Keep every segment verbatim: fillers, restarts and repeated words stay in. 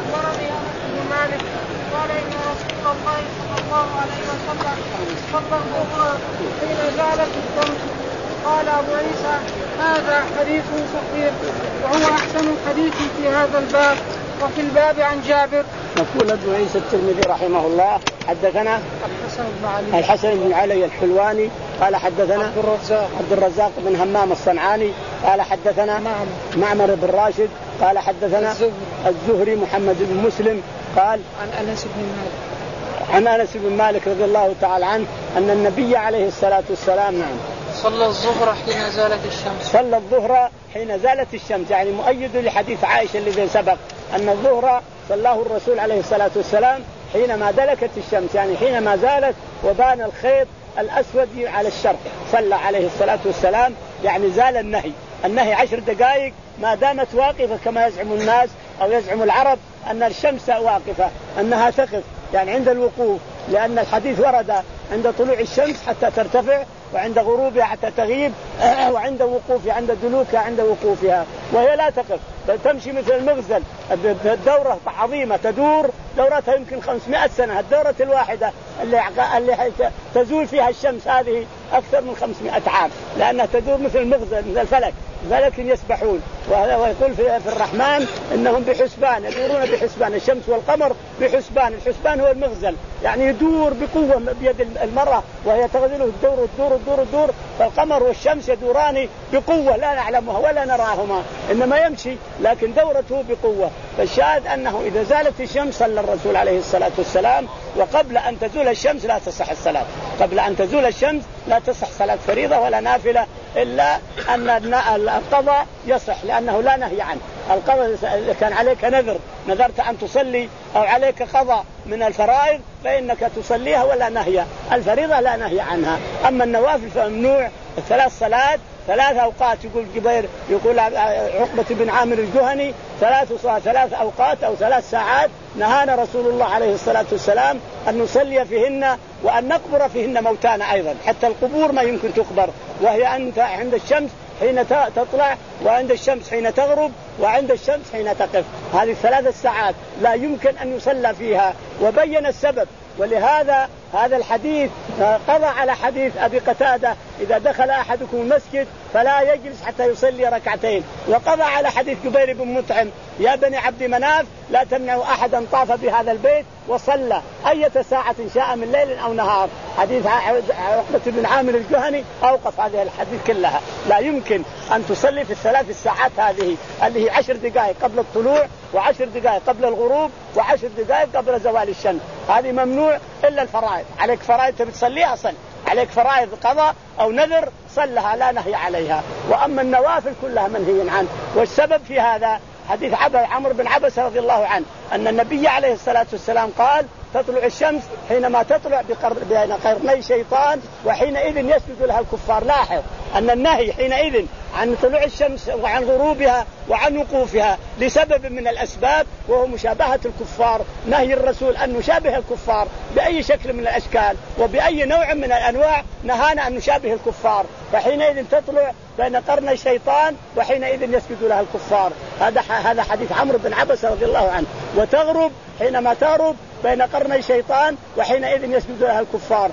أخبرني أنس بن مالك قال إن رسول الله صلى الله عليه وسلم صلى الظهر حين زالت الشمس. قال أبو عيسى هذا حديث صحيح وهو أحسن حديث في هذا الباب. وفي الباب عن جابر. يقول أبو عيسى الترمذي رحمه الله حدثنا الحسن بن علي الحسن بن علي الحلواني قال حدثنا عبد الرزاق عبد الرزاق بن همام الصنعاني قال حدثنا معمر, معمر بن راشد قال حدثنا الزهري, الزهري محمد بن مسلم قال عن أنس بن مالك عن أنس بن مالك رضي الله تعالى عنه أن النبي عليه الصلاة والسلام نعم صلى الظهر حين زالت الشمس. صلى الظهر حين زالت الشمس يعني مؤيد لحديث عائشة الذي سبق أن الظهر صلاه الرسول عليه الصلاة والسلام حينما دلكت الشمس يعني حينما زالت وبان الخيط الأسود على الشرق صلى عليه الصلاة والسلام يعني زال النهي. النهي عشر دقائق ما دامت واقفة كما يزعم الناس أو يزعم العرب أن الشمس واقفة أنها تقف يعني عند الوقوف لأن الحديث ورد عند طلوع الشمس حتى ترتفع وعند غروبها حتى تغيب وعند وقوفها عند دلوكها عند وقوفها وهي لا تقف بل تمشي مثل المغزل الدورة عظيمة تدور دورتها يمكن خمسمائة سنة. الدورة الواحدة اللي اللي تزول فيها الشمس هذه أكثر من خمسمائة عام لأنها تدور مثل المغزل مثل الفلك ذلك يسبحون. ويقول في الرحمن إنهم بحسبان يدورون بحسبان الشمس والقمر بحسبان. الحسبان هو المغزل يعني يدور بقوة بيد المرأة وهي تغزله الدور الدور الدور الدور فالقمر والشمس يدوران بقوة لا نعلمها ولا نراهما إنما يمشي لكن دورته بقوة. فالشاهد أنه إذا زالت الشمس صلى الرسول عليه الصلاة والسلام وقبل أن تزول الشمس لا تصح الصلاة. قبل أن تزول الشمس لا تصح صلاة فريضة ولا نافلة إلا أن القضاء يصح لأنه لا نهي عنه. القضاء إذا كان عليك نذر نذرت أن تصلي أو عليك قضاء من الفرائض فإنك تصليها ولا نهي. الفريضة لا نهي عنها. أما النوافل فممنوع. الثلاث صلاة ثلاث أوقات يقول جبير يقول عقبة بن عامر الجهني ثلاث صلاة ثلاث أوقات أو ثلاث ساعات نهانا رسول الله عليه الصلاة والسلام أن نصلي فيهن وأن نقبر فيهن موتانا أيضا. حتى القبور ما يمكن تقبر وهي أنت عند الشمس حين تطلع وعند الشمس حين تغرب وعند الشمس حين تقف. هذه الثلاث الساعات لا يمكن أن يصلى فيها وبين السبب. ولهذا هذا الحديث قضى على حديث أبي قتادة إذا دخل أحدكم المسجد فلا يجلس حتى يصلي ركعتين. وقضى على حديث جبير بن مطعم يا بني عبد مناف لا تمنعوا أحدا طاف بهذا البيت وصلى أية ساعة شاء من ليل أو نهار. حديث عقبة بن عامر الجهني أوقف هذه الحديث كلها. لا يمكن أن تصلي في الثلاث الساعات هذه اللي هي عشر دقائق قبل الطلوع وعشر دقائق قبل الغروب وعشر دقائق قبل زوال الشمس. هذه ممنوع إلا الفرائض. عليك فرائض بتصليها صل عليك فرائض قضاء أو نذر صلها لا نهي عليها. وأما النوافل كلها منهي عنه. والسبب في هذا حديث عمرو بن عبس رضي الله عنه أن النبي عليه الصلاة والسلام قال تطلع الشمس حينما تطلع بين قرني شيطان وحينئذ يسجد لها الكفار. لاحظ أن النهي حينئذ عن طلوع الشمس وعن غروبها وعن وقوفها لسبب من الأسباب وهو مشابهة الكفار. نهي الرسول أن نشابه الكفار بأي شكل من الأشكال وبأي نوع من الأنواع نهانا أن نشابه الكفار. فحينئذ تطلع بين قرن الشيطان وحينئذ يسجد لها الكفار. هذا هذا حديث عمرو بن عبس رضي الله عنه. وتغرب حينما تغرب بين قرني الشيطان وحينئذ يسجد لها الكفار.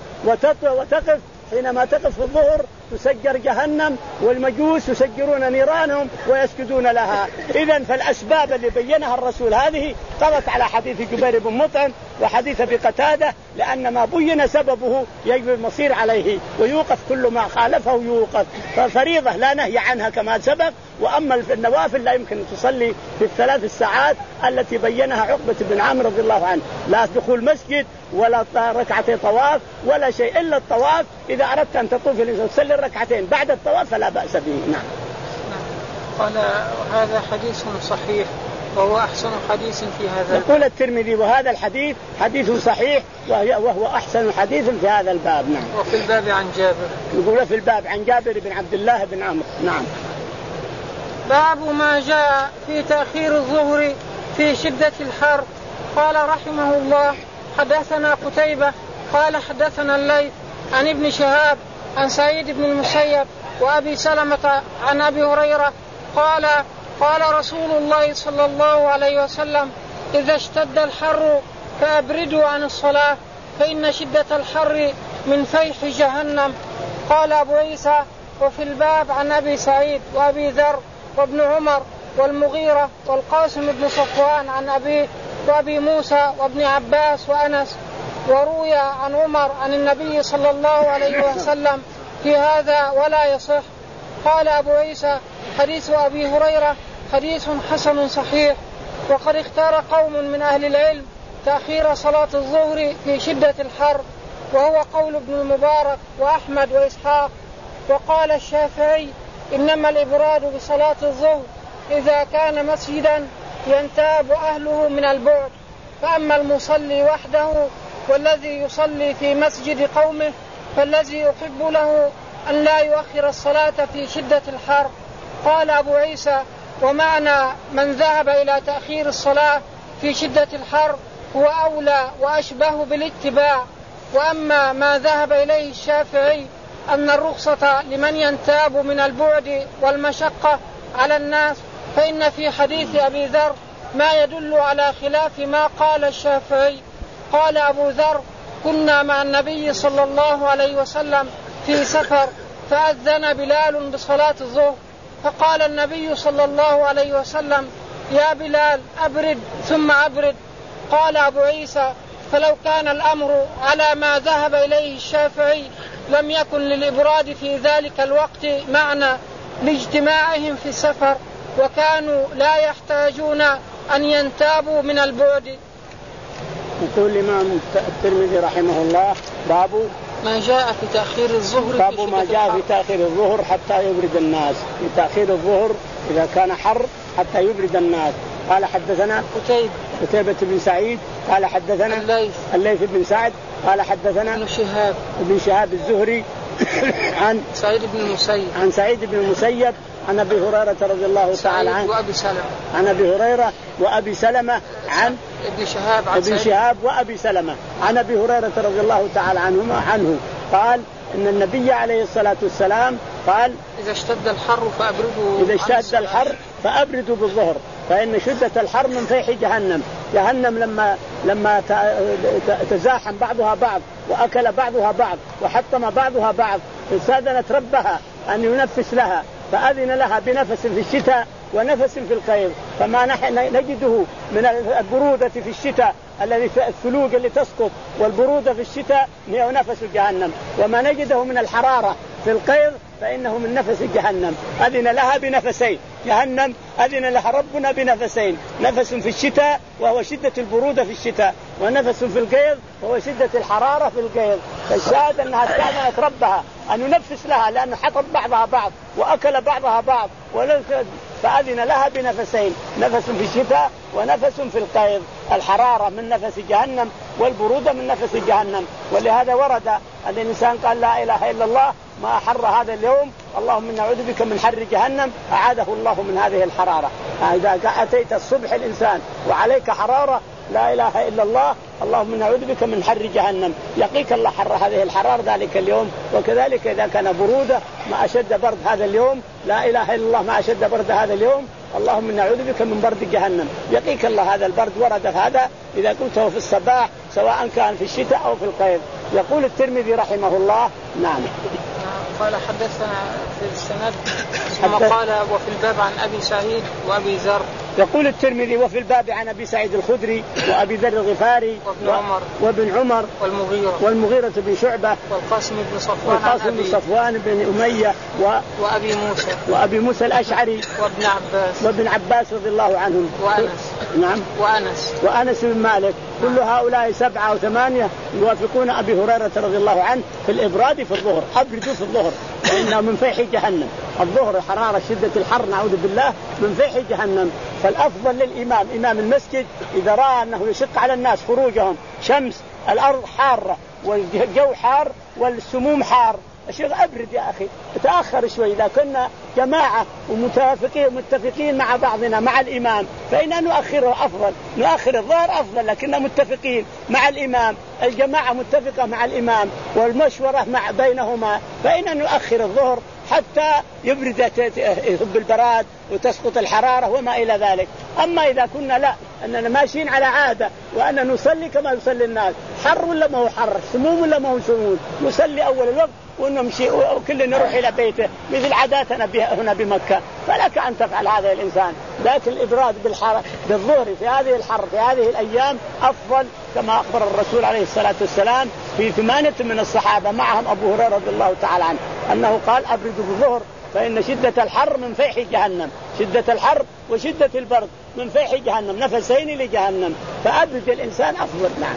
وتقف حينما تقف في الظهر تسجر جهنم والمجوس يسجرون نيرانهم ويسجدون لها. إذن فالأسباب اللي بينها الرسول هذه قضت على حديث جبير بن مطعم وحديث أبي قتادة لأن ما بين سببه يجب المصير عليه ويوقف كل ما خالفه يوقف. ففريضة لا نهي عنها كما سبق. وأما النوافل لا يمكن أن تصلي في الثلاث الساعات التي بينها عقبة بن عامر رضي الله عنه. لا دخول مسجد ولا ركعتي طواف ولا شيء إلا الطواف. إذا أردت أن تطوف وتصلي الركعتين بعد الطواف فلا بأس به. نعم. قال هذا حديث صحيح وهو أحسن حديث في هذا. يقول الترمذي وهذا الحديث حديث صحيح وهو أحسن حديث في هذا الباب. نعم. وفي الباب عن جابر. يقول في الباب عن جابر بن عبد الله بن عمرو. نعم. باب ما جاء في تأخير الظهر في شدة الحر. قال رحمه الله حدثنا قتيبة قال حدثنا الليث عن ابن شهاب عن سعيد بن المسيب وأبي سلمة عن أبي هريرة قال قال رسول الله صلى الله عليه وسلم إذا اشتد الحر فأبردوا عن الصلاة فإن شدة الحر من فيح جهنم. قال أبو عيسى وفي الباب عن أبي سعيد وأبي ذر وابن عمر والمغيرة والقاسم بن صفوان عن أبيه وأبي موسى وابن عباس وأنس. وروي عن عمر عن النبي صلى الله عليه وسلم في هذا ولا يصح. قال أبو عيسى حديث أبي هريرة حديث حسن صحيح. وقد اختار قوم من أهل العلم تأخير صلاة الظهر في شدة الحر وهو قول ابن المبارك وأحمد وإسحاق. وقال الشافعي إنما الإبراد بصلاة الظهر إذا كان مسجدا ينتاب أهله من البعد، فأما المصلي وحده والذي يصلي في مسجد قومه فالذي يحب له أن لا يؤخر الصلاة في شدة الحر. قال أبو عيسى ومعنى من ذهب إلى تأخير الصلاة في شدة الحر هو أولى وأشبه بالاتباع. وأما ما ذهب إليه الشافعي أن الرخصة لمن ينتاب من البعد والمشقة على الناس فإن في حديث أبي ذر ما يدل على خلاف ما قال الشافعي. قال أبو ذر كنا مع النبي صلى الله عليه وسلم في سفر فأذن بلال بصلاة الظهر فقال النبي صلى الله عليه وسلم يا بلال أبرد ثم أبرد. قال أبو عيسى فلو كان الأمر على ما ذهب إليه الشافعي لم يكن للإبراد في ذلك الوقت معنى لاجتماعهم في السفر وكانوا لا يحتاجون أن ينتابوا من البعد. يقول الإمام الترمذي رحمه الله باب ما جاء في تأخير الظهر باب ما جاء في تأخير الظهر حتى يبرد الناس، في تأخير الظهر إذا كان حر حتى يبرد الناس. قال حدثنا قتيبة قتيبة بن سعيد قال حدثنا الليث الليث بن سعد قال حدثنا ابن شهاب ابن شهاب الزهري عن سعيد بن المسيب عن سعيد بن المسيب عن أبي هريرة رضي الله تعالى عنه وأبي سلمة عن أبي هريرة وأبي سلمة عن ابن شهاب عن ابن شهاب وأبي سلمة عن أبي هريرة رضي الله تعالى عنهما عنه قال إن النبي عليه الصلاة والسلام قال إذا اشتد الحر فأبردوا إذا اشتد الحر فأبردوا بالظهر فإن شدة الحر من فيح جهنم. جهنم لما لما تزاحم بعضها بعض وأكل بعضها بعض وحطم بعضها بعض استأذنت ربها أن ينفس لها فأذن لها بنفس في الشتاء ونفس في القيظ. فما نجده من البرودة في الشتاء الذي الثلوج اللي تسقط والبرودة في الشتاء هي نفس جهنم، وما نجده من الحرارة في القيظ فإنه من نفس جهنم. أذن لها بنفسين، جهنم أذن لها ربنا بنفسين، نفس في الشتاء وهو شدة البرودة في الشتاء، ونفس في القيظ وهو شدة الحرارة في القيظ. فالشاهد أنها استأذنت ربها أن ينفس لها لأنه حطب بعضها بعض وأكل بعضها بعض فأذن لها بنفسين، نفس في الشتاء ونفس في القيظ. الحرارة من نفس جهنم والبرودة من نفس جهنم. ولهذا ورد أن الإنسان قال لا إله إلا الله ما أحر هذا اليوم، اللهم نعوذ بك من حر جهنم أعاذه الله من هذه الحرارة. إذا أتيت الصبح الإنسان وعليك حرارة لا إله إلا الله اللهم نعوذ بك من حر جهنم يقيك الله حر هذه الحرارة ذلك اليوم. وكذلك إذا كان برودة ما أشد برد هذا اليوم لا إله إلا الله ما أشد برد هذا اليوم اللهم نعوذ بك من برد جهنم يقيك الله هذا البرد. ورد هذا إذا قلته في الصباح سواء كان في الشتاء أو في القيظ. يقول الترمذي رحمه الله نعم قال حدثنا في السند ثم قال وفي الباب عن أبي سعيد وأبي ذر. يقول الترمذي وفي الباب عن أبي سعيد الخدري وأبي ذر الغفاري وابن عمر وابن عمر والمغيرة والمغيرة بن شعبة والقاسم بن صفوان والقاسم بن صفوان بن أمية و وأبي موسى وأبي موسى الأشعري وابن عباس وابن عباس رضي الله عنهم وأنس نعم وأنس وأنس بن مالك. كل هؤلاء سبعة أو ثمانية يوافقون أبي هريرة رضي الله عنه في الإبراد في الظهر. أبردوا في الظهر فإنه من فيح جهنم. الظهر حرارة شدة الحر نعوذ بالله من فيح جهنم. فالأفضل للإمام إمام المسجد إذا رأى أنه يشق على الناس خروجهم شمس الأرض حارة والجو حار والسموم حار الشيخ أبرد يا أخي تأخر شوي. إذا كنا جماعة ومتفقين متفقين مع بعضنا مع الإمام فإن نؤخره أفضل. نؤخر الظهر أفضل لكننا متفقين مع الإمام الجماعة متفقة مع الإمام والمشورة مع بينهما فإن نؤخر الظهر حتى يبرد يهب البراد وتسقط الحرارة وما إلى ذلك. أما إذا كنا لا أننا ماشيين على عادة وأننا نصلي كما يصلي الناس، حر ولا ما هو حر، سموم ولا ما هو سموم، نصلي أول الوقت ونمشي وكلنا نروح إلى بيته مثل عاداتنا هنا بمكة، فلك أن تفعل هذا الإنسان. لكن الإبراد بالحر بالظهر في هذه الحر في هذه الأيام أفضل، كما أخبر الرسول عليه الصلاة والسلام في ثمانية من الصحابة معهم أبو هريرة رضي الله تعالى عنه أنه قال أبردوا بالظهر فإن شدة الحر من فيح جهنم، شدة الحر وشدة البرد من فيح جهنم، نفسين لجهنم، فأبرد الإنسان أفضل. نعم.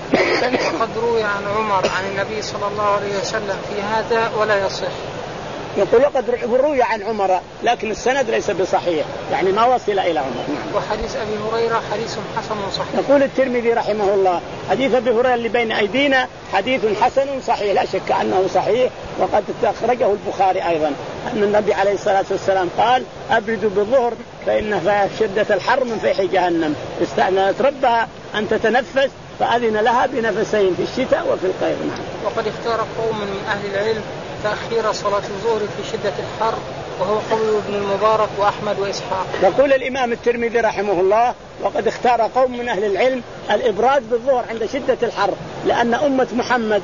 وقد روي عن عمر عن النبي صلى الله عليه وسلم في هذا ولا يصح. يقول وقد روي عن عمر لكن السند ليس بصحيح، يعني ما وصل إلى عمر. نعم. وحديث أبي هريرة حديث حسن صحيح. يقول الترمذي رحمه الله حديث أبي هريرة اللي بين أيدينا حديث حسن صحيح، لا شك أنه صحيح، وقد أخرجه البخاري أيضا أن النبي عليه الصلاة والسلام قال أبردوا بالظهر فإن شدة الحر من فيح جهنم، استأذنت ربها أن تتنفس فأذن لها بنفسين في الشتاء وفي القير. وقد اختار قوم من أهل العلم تأخير صلاة الظهر في شدة الحر، وهو قول ابن المبارك وأحمد وإسحاق. يقول الإمام الترمذي رحمه الله وقد اختار قوم من أهل العلم الإبراد بالظهر عند شدة الحر، لأن أمة محمد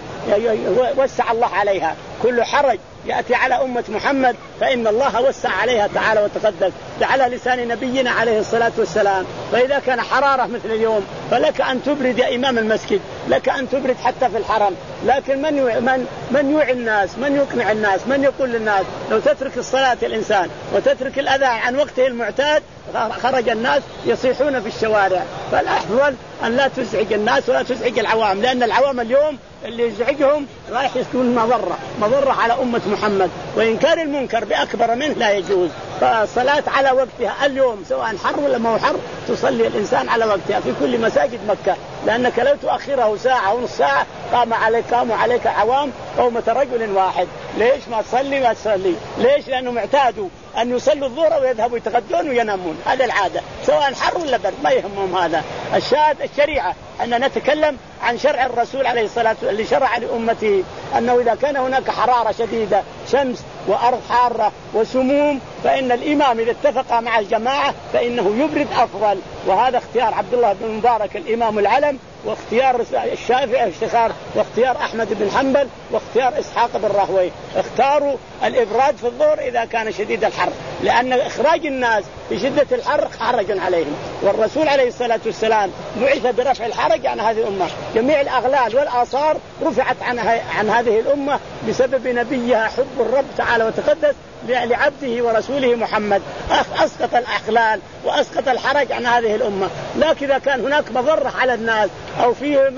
وسع الله عليها، كل حرج يأتي على أمة محمد فإن الله وسع عليها تعالى وتقدس على لسان نبينا عليه الصلاة والسلام. فإذا كان حرارة مثل اليوم فلك أن تبرد يا إمام المسجد، لك أن تبرد حتى في الحرم، لكن من من من يوعي الناس، من يقنع الناس، من يقول للناس لو تترك الصلاة الإنسان وتترك الأذان عن وقته المعتاد خرج الناس يصيحون في الشوارع. فالأفضل أن لا تزعج الناس ولا تزعج العوام، لأن العوام اليوم اللي يزعجهم رايح يكون مضرة مضرة على أمة محمد، وإنكار المنكر بأكبر منه لا يجوز. فالصلاة على وقتها اليوم سواء حر ولا ما هو حر تصلي الإنسان على وقتها في كل مساجد مكة، لأنك لو تؤخره ساعة ونص ساعة قام عليك قاموا عليك عوام قومة رجل واحد. ليش ما تصلي ما تصلي؟ ليش؟ لأنهم اعتادوا أن يصلوا الظهر ويذهبوا يتغدون وينامون، هذا العادة سواء حر ولا برد ما يهمهم هذا. الشاهد الشريعة أن نتكلم عن شرع الرسول عليه الصلاة والسلام اللي شرع لأمته أنه إذا كان هناك حرارة شديدة شمس وأرض حارة وسموم فإن الإمام إذا اتفق مع الجماعة فإنه يبرد أفضل. وهذا اختيار عبد الله بن مبارك الإمام العلم، واختيار الشافعي افتخار، واختيار أحمد بن حنبل، واختيار إسحاق بن راهويه، اختاروا الإبراد في الظهر إذا كان شديد الحر، لأن إخراج الناس في شدة الحر حرج عليهم، والرسول عليه الصلاة والسلام بعث برفع الحرج عن هذه الأمة. جميع الأغلال والآثار رفعت عن عن هذه الأمة بسبب نبيها حب الرب تعالى وتقدس لعبده ورسوله محمد، أسقط الأغلال وأسقط الحرج عن هذه الأمة. لكن إذا كان هناك مضرة على الناس أو فيه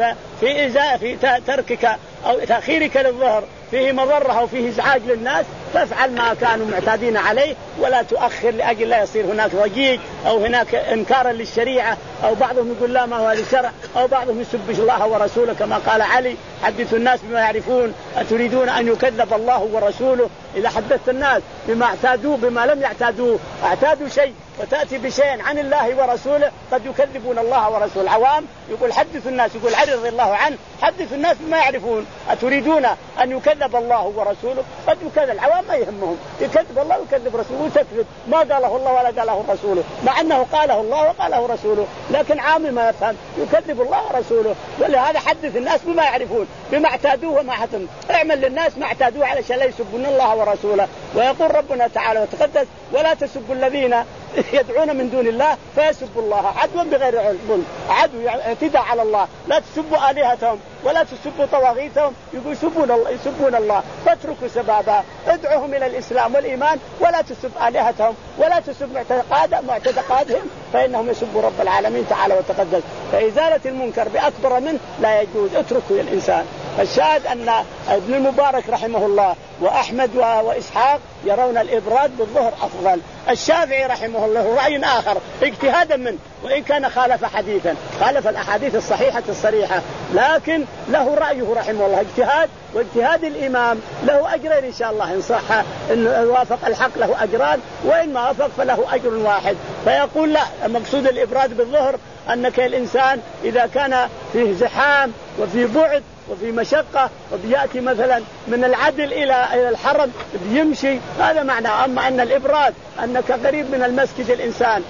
في إزاء في تركك أو تأخيرك للظهر فيه مضرة أو فيه إزعاج للناس فافعل ما كانوا معتادين عليه ولا تؤخر لأجل لا يصير هناك ضجيج أو هناك إنكارا للشريعة، أو بعضهم يقول لا ما هو للشرع، أو بعضهم يسب الله ورسوله كما قال علي حدثوا الناس بما يعرفون أتريدون أن يكذب الله ورسوله. إذا حدثت الناس بما اعتادوه بما لم يعتادوه اعتادوا شيء وتأتي بشيء عن الله ورسوله قد يكذبون الله ورسوله. العوام يقول حدث الناس، يقول علي رضي الله عنه حدث الناس بما يعرفون أتريدون أن يكذب الله ورسوله، قد يكذب. العوام ما يهمهم يكذب الله ويكذب رسوله وتكذب ما قاله الله ولا قاله رسوله، مع أنه قاله الله وقاله رسوله، لكن عامي ما يفهم يكذب الله ورسوله. ولهذا حدث الناس بما يعرفون بما اعتادوه وما حتم، اعمل للناس ما اعتادوه علشان لا يسبون الله ورسوله. ويقول ربنا تعالى وتقدس ولا تسبوا الذين يدعون من دون الله فيسبوا الله عدوا بغير علم، عدو اعتداء على الله. لا تسبوا آلهتهم ولا تسبوا طواغيتهم، يقول يسبون الله يسبون الله فاتركوا سبابا، ادعوهم إلى الإسلام والإيمان ولا تسب آلهتهم ولا تسب معتقد معتقدهم فإنهم يسبوا رب العالمين تعالى وتقدس. فإزالة المنكر بأكبر منه لا يجوز، اتركوا الإنسان. الشاهد أن ابن المبارك رحمه الله وأحمد وإسحاق يرون الإبراد بالظهر أفضل. الشافعي رحمه الله رأي آخر اجتهادا منه، وإن كان خالف حديثا خالف الأحاديث الصحيحة الصريحة، لكن له رأيه رحمه الله اجتهاد، واجتهاد الإمام له أجرين إن شاء الله، إن صح إن وافق الحق له أجران، وإن ما وافق فله أجر واحد. فيقول لا، المقصود الإبراد بالظهر أنك الإنسان إذا كان فيه زحام وفي بعد وفي مشقة وبيأتي مثلا من العدل إلى إلى الحرم بيمشي، هذا معنى. أما أن الإبراد أنك قريب من المسجد الإنسان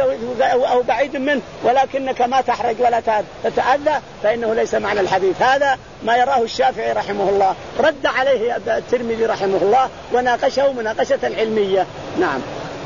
أو بعيد منه ولكنك ما تحرج ولا تتأذى، فإنه ليس معنى الحديث. هذا ما يراه الشافعي رحمه الله، رد عليه الترمذي رحمه الله وناقشه مناقشة علمية. نعم.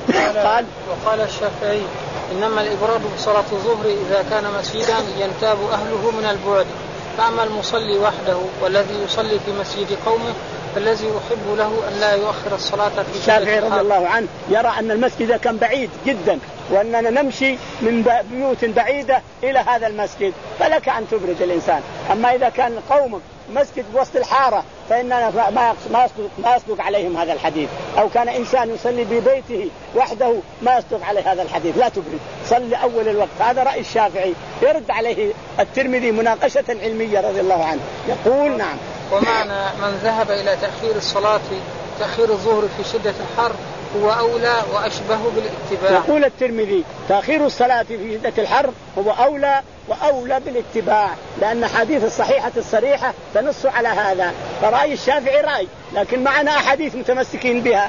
قال وقال الشافعي إنما الإبراد بصلاة الظهر إذا كان مسجدا ينتاب أهله من البعد، فأما المصلي وحده والذي يصلي في مسجد قومه فالذي يحب له أن لا يؤخر الصلاة في الشافعي رضي الله عنه يرى أن المسجد كان بعيد جدا وأننا نمشي من بيوت بعيدة إلى هذا المسجد، فلك أن تبرد الإنسان. أما إذا كان قوم مسجد بوسط الحارة فإننا ما ما ما يصدق عليهم هذا الحديث، أو كان إنسان يصلي ببيته وحده ما يصدق عليه هذا الحديث، لا تبرد، صلي أول الوقت. هذا رأي الشافعي، يرد عليه الترمذي مناقشة علمية رضي الله عنه. يقول نعم. ومعنى من ذهب إلى تأخير الصلاة تأخير الظهر في شدة الحر هو أولى وأشبه بالاتباع. يقول الترمذي تأخير الصلاة في شدة الحر هو أولى وأولى بالاتباع، لأن حديث الصحيحة الصريحة تنص على هذا. فرأي الشافعي رأي، لكن معنا أحاديث متمسكين بها،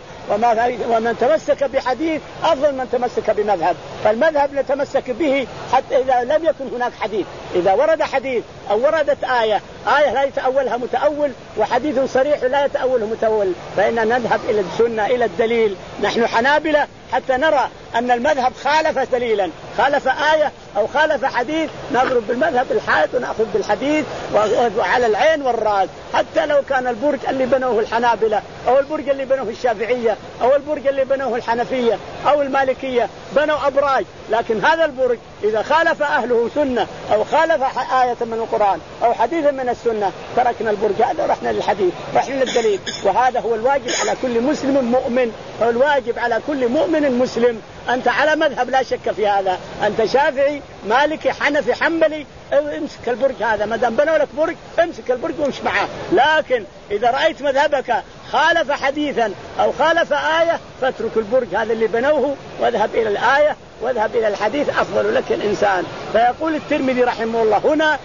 ومن تمسك بحديث أفضل من تمسك بمذهب. فالمذهب نتمسك به حتى إذا لم يكن هناك حديث. إذا ورد حديث أو وردت آية آية لا يتأولها متأول وحديث صريح لا يتأوله متأول، فإننا نذهب إلى السنة إلى الدليل. نحن حنابلة حتى نرى أن المذهب خالف دليلا، خالف آية أو خالف حديث، نضرب بالمذهب الحائط ونأخذ بالحديث وعلى العين والرأس. حتى لو كان البرج اللي بنوه الحنابلة أو البرج اللي بنوه الشافعية أو البرج اللي بنوه الحنفية أو المالكية بنوا أبراج، لكن هذا البرج إذا خالف أهله سنة أو خالف آية من القرآن أو حديث من السنة تركنا البرج هذا ورحنا للحديث، رحنا للدليل. وهذا هو الواجب على كل مسلم مؤمن، هو الواجب على كل مؤمن مسلم. أنت على مذهب لا شك في هذا، أنت شافعي مالكي حنفي حنبلي، امسك البرج هذا، ما دام بنوا لك برج امسك البرج وامشي معاه. لكن إذا رأيت مذهبك خالف حديثا أو خالف آية فاترك البرج هذا اللي بنوه واذهب إلى الآية واذهب إلى الحديث، أفضل لك الإنسان. فيقول الترمذي رحمه الله هنا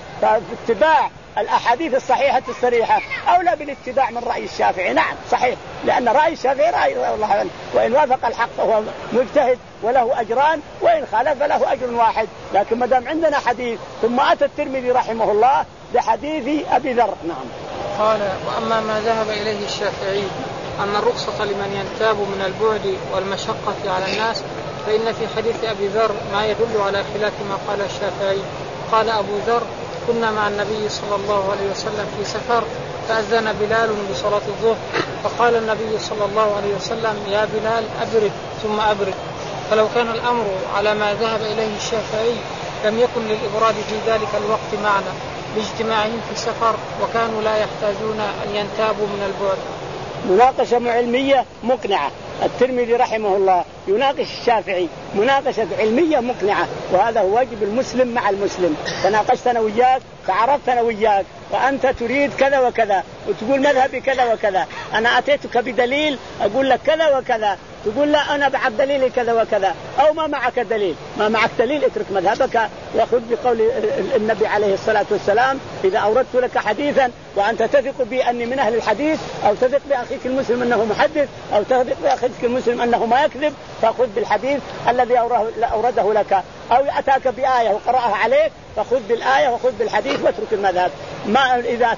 اتباع الأحاديث الصحيحة الصريحة أولى بالاتباع من رأي الشافعي. نعم صحيح، لأن رأي الشافعي رأي الله عنه، وإن وافق الحق فهو مجتهد وله أجران، وإن خالف فله أجر واحد. لكن ما دام عندنا حديث، ثم أتى الترمذي رحمه الله بحديث أبي ذر. نعم. قال وأما ما ذهب إليه الشافعي أن الرخصة لمن ينتاب من البعد والمشقة على الناس، فإن في حديث أبي ذر ما يدل على خلاف ما قال الشافعي. قال أبو ذر كنا مع النبي صلى الله عليه وسلم في سفر فأذن بلال بصلاة الظهر، فقال النبي صلى الله عليه وسلم يا بلال أبرد ثم أبرد. فلو كان الأمر على ما ذهب إليه الشافعي لم يكن للإبراد في ذلك الوقت معنى لاجتماعهم في السفر، وكانوا لا يحتاجون أن ينتابوا من البعد. مناقشة علمية مقنعة. الترمذي رحمه الله يناقش الشافعي مناقشة علمية مقنعة، وهذا هو واجب المسلم مع المسلم. تناقشتنا وياك فعرفتنا وياك، وأنت تريد كذا وكذا وتقول مذهبي كذا وكذا، أنا أتيتك بدليل أقول لك كذا وكذا، تقول لا أنا بعد دليلي كذا وكذا، أو ما معك دليل. ما معك دليل اترك مذهبك وخذ بقول النبي عليه الصلاة والسلام إذا أوردت لك حديثا وأنت تثق بي أني من أهل الحديث، أو تثق بأخيك المسلم أنه محدث، أو تثق بأخيك المسلم أنه ما يكذب، فخذ بالحديث الذي أورده لك. أو أتاك بآية وقرأها عليك فخذ بالآية وخذ بالحديث واترك المذهب. ما إذا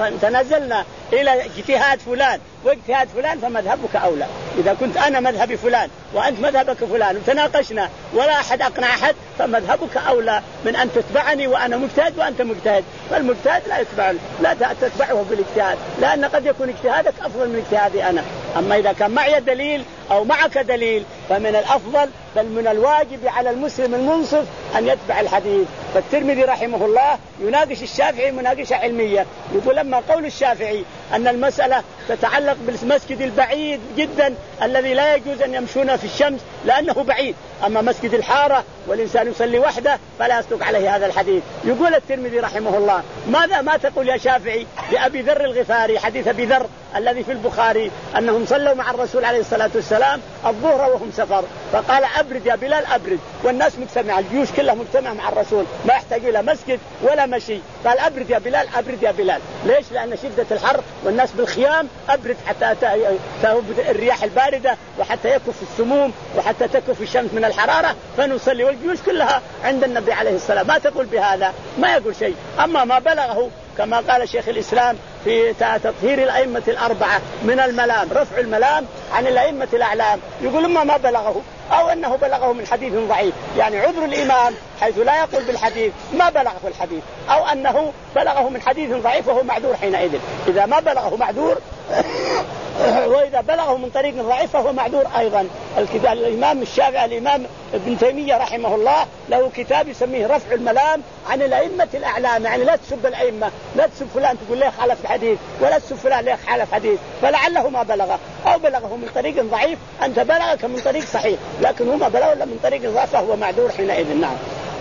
تنزلنا إلى اجتهاد فلان واجتهاد فلان فمذهبك أولى. إذا كنت أنا مذهبي فلان وأنت مذهبك فلان وتناقشنا ولا أحد أقنع أحد فمذهبك أولى من أن تتبعني وأنا مجتهد وأنت مجتهد. فالمجتهد لا يتبع لا تتبعه بالاجتهاد، لأن قد يكون اجتهادك أفضل من اجتهادي أنا. أما إذا كان معي دليل أو معك دليل فمن الأفضل بل من الواجب على المسلم المنصف أن يتبع الحديث. فالترمذي رحمه الله يناقش الشافعي مناقشة علمية، يقول لما قول الشافعي أن المسألة تتعلق بالمسجد البعيد جدا الذي لا يجوز أن يمشون في الشمس لأنه بعيد، أما مسجد الحارة والإنسان يصلي وحده فلا يصدق عليه هذا الحديث. يقول الترمذي رحمه الله ماذا ما تقول يا شافعي لأبي ذر الغفاري، حديث أبي ذر الذي في البخاري أنهم صلوا مع الرسول عليه الصلاة والسلام الظهر وهم سفر، فقال أبرد يا بلال أبرد، والناس مجتمعة، الجيوش كلها مجتمعة مع الرسول، ما يحتاج إلى مسجد ولا مشي، قال أبرد يا بلال أبرد يا بلال. ليش؟ لأن شدة الحر والناس بالخيام، أبرد حتى تهب الرياح الباردة وحتى يكف السموم وحتى تكف الشمس من الحرارة فنصلي. والجيوش كلها عند النبي عليه السلام، ما تقول بهذا، ما يقول شيء. أما ما بلغه كما قال شيخ الإسلام في تطهير الأئمة الأربعة من الملام، رفع الملام عن الأئمة الأعلام، يقول إما ما بلغه أو أنه بلغه من حديث ضعيف، يعني عذر الإمام حيث لا يقول بالحديث ما بلغه الحديث، أو أنه بلغه من حديث ضعيف وهو معذور حينئذ. إذا ما بلغه معذور وإذا بلغه من طريق ضعيف فهو معذور أيضا. الكتاب الإمام الشافعي الإمام ابن تيمية رحمه الله له كتاب يسميه رفع الملام عن الأئمة الأعلام، يعني لا تسب الأئمة، لا تسب فلان تقول ليه خالف الحديث، ولا تسب فلان ليه خالف حديث، فلعله ما بلغه أو بلغه من طريق ضعيف، أنت بلغك من طريق صحيح لكن هو ما بلغه إلا من طريق ضعيف فهو معذور حينئذ. نعم.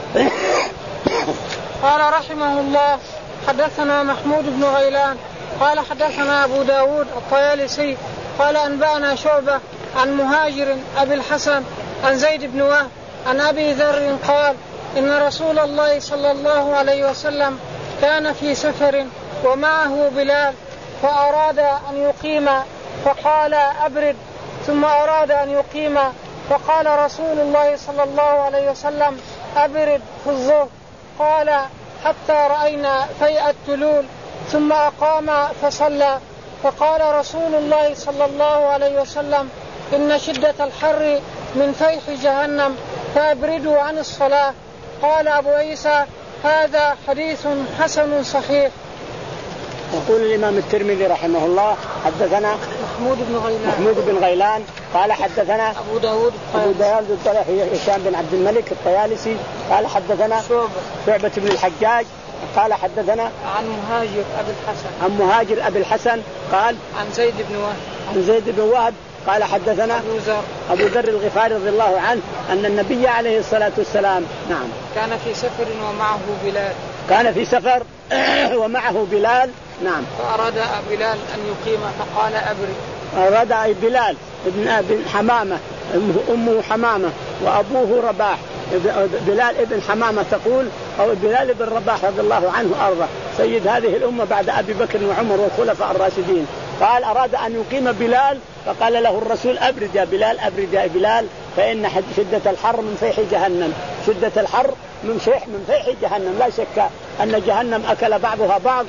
قال رحمه الله حدثنا محمود بن غيلان قال حدثنا أبو داود الطيالسي قال أنبأنا شعبة عن مهاجر أبي الحسن عن زيد بن وهب عن أبي ذر قال إن رسول الله صلى الله عليه وسلم كان في سفر ومعه بلال فأراد أن يقيم فقال أبرد، ثم أراد أن يقيم فقال رسول الله صلى الله عليه وسلم أبرد في الظهر، قال حتى رأينا فيء التلول، ثم أقام فصلى، فقال رسول الله صلى الله عليه وسلم إن شدة الحر من فيح جهنم فأبردوا عن الصلاة. قال أبو عيسى هذا حديث حسن صحيح. يقول الإمام الترمذي رحمه الله حدثنا محمود بن غيلان محمود بن غيلان قال حدثنا أبو داود أبو داود الطيالسي هشام بن عبد الملك الطيالسي قال حدثنا شعبة شعبة بن الحجاج قال حدثنا عن مهاجر أبي الحسن عن مهاجر أبي الحسن قال عن زيد بن وهب عن زيد بن وهب قال حدثنا أبو ذر أبو ذر الغفاري رضي الله عنه أن النبي عليه الصلاة والسلام نعم كان في سفر ومعه بلال كان في سفر ومعه بلال نعم فأراد بلال أن يقيم فقال أبرد. أراد بلال ابن ابن حمامة أمه حمامة وأبوه رباح، بلال ابن حمامة تقول أو بلال ابن رباح رضي الله عنه أرضى سيد هذه الأمة بعد أبي بكر وعمر والخلفاء الراشدين. قال أراد أن يقيم بلال فقال له الرسول أبرد يا بلال أبرد يا بلال فإن شدة الحر من فيح جهنم، شدة الحر من فيح من فيح جهنم. لا شك أن جهنم أكل بعضها بعض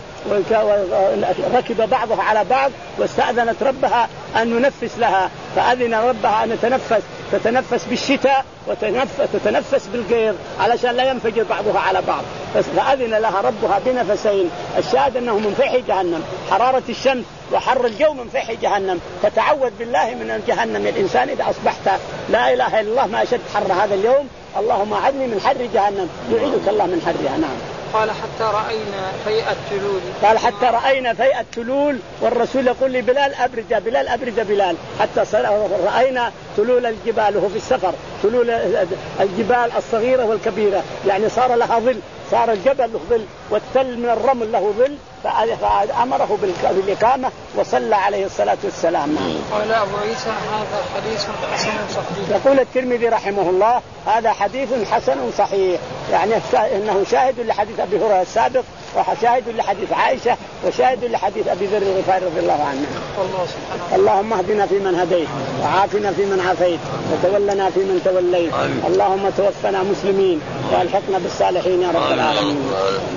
وركب بعضها على بعض واستأذنت ربها أن ننفس لها، فأذن ربها أن تتنفس تتنفس بالشتاء وتتنفس بالقيض علشان لا ينفجر بعضها على بعض، فأذن لها ربها بنفسين. الشاهد أنه من فيح جهنم، حرارة الشمس وحر الجو من فيح جهنم، فتعوذ بالله من جهنم. الإنسان إذا أصبحت لا إله إلا الله ما أشد حر هذا اليوم، اللهم أعذني من حر جهنم، يعيذك الله من حرها. نعم. قال حتى رأينا فيء التلول قال حتى رأينا فيء التلول والرسول يقول لي بلال أبرد يا بلال أبرد يا بلال حتى رأينا تلول الجبال وهو في السفر، تلول الجبال الصغيرة والكبيرة، يعني صار لها ظل، صار الجبل له ظل والتل من الرمل له ظل، فأمره بالإقامة وصلى عليه الصلاة والسلام. قال أبو عيسى هذا حديث حسن صحيح. يقول الترمذي رحمه الله هذا حديث حسن صحيح، يعني إنه شاهد لحديث أبي هريرة السابق وشاهد لحديث عائشة وشاهد لحديث أبي ذر الغفاري رضي الله عنه. الله سبحانه. اللهم اهدنا فيمن هديت وعافنا فيمن عافيت وتولنا فيمن توليت، اللهم توفنا مسلمين والحقنا بالصالحين يا رب العالمين.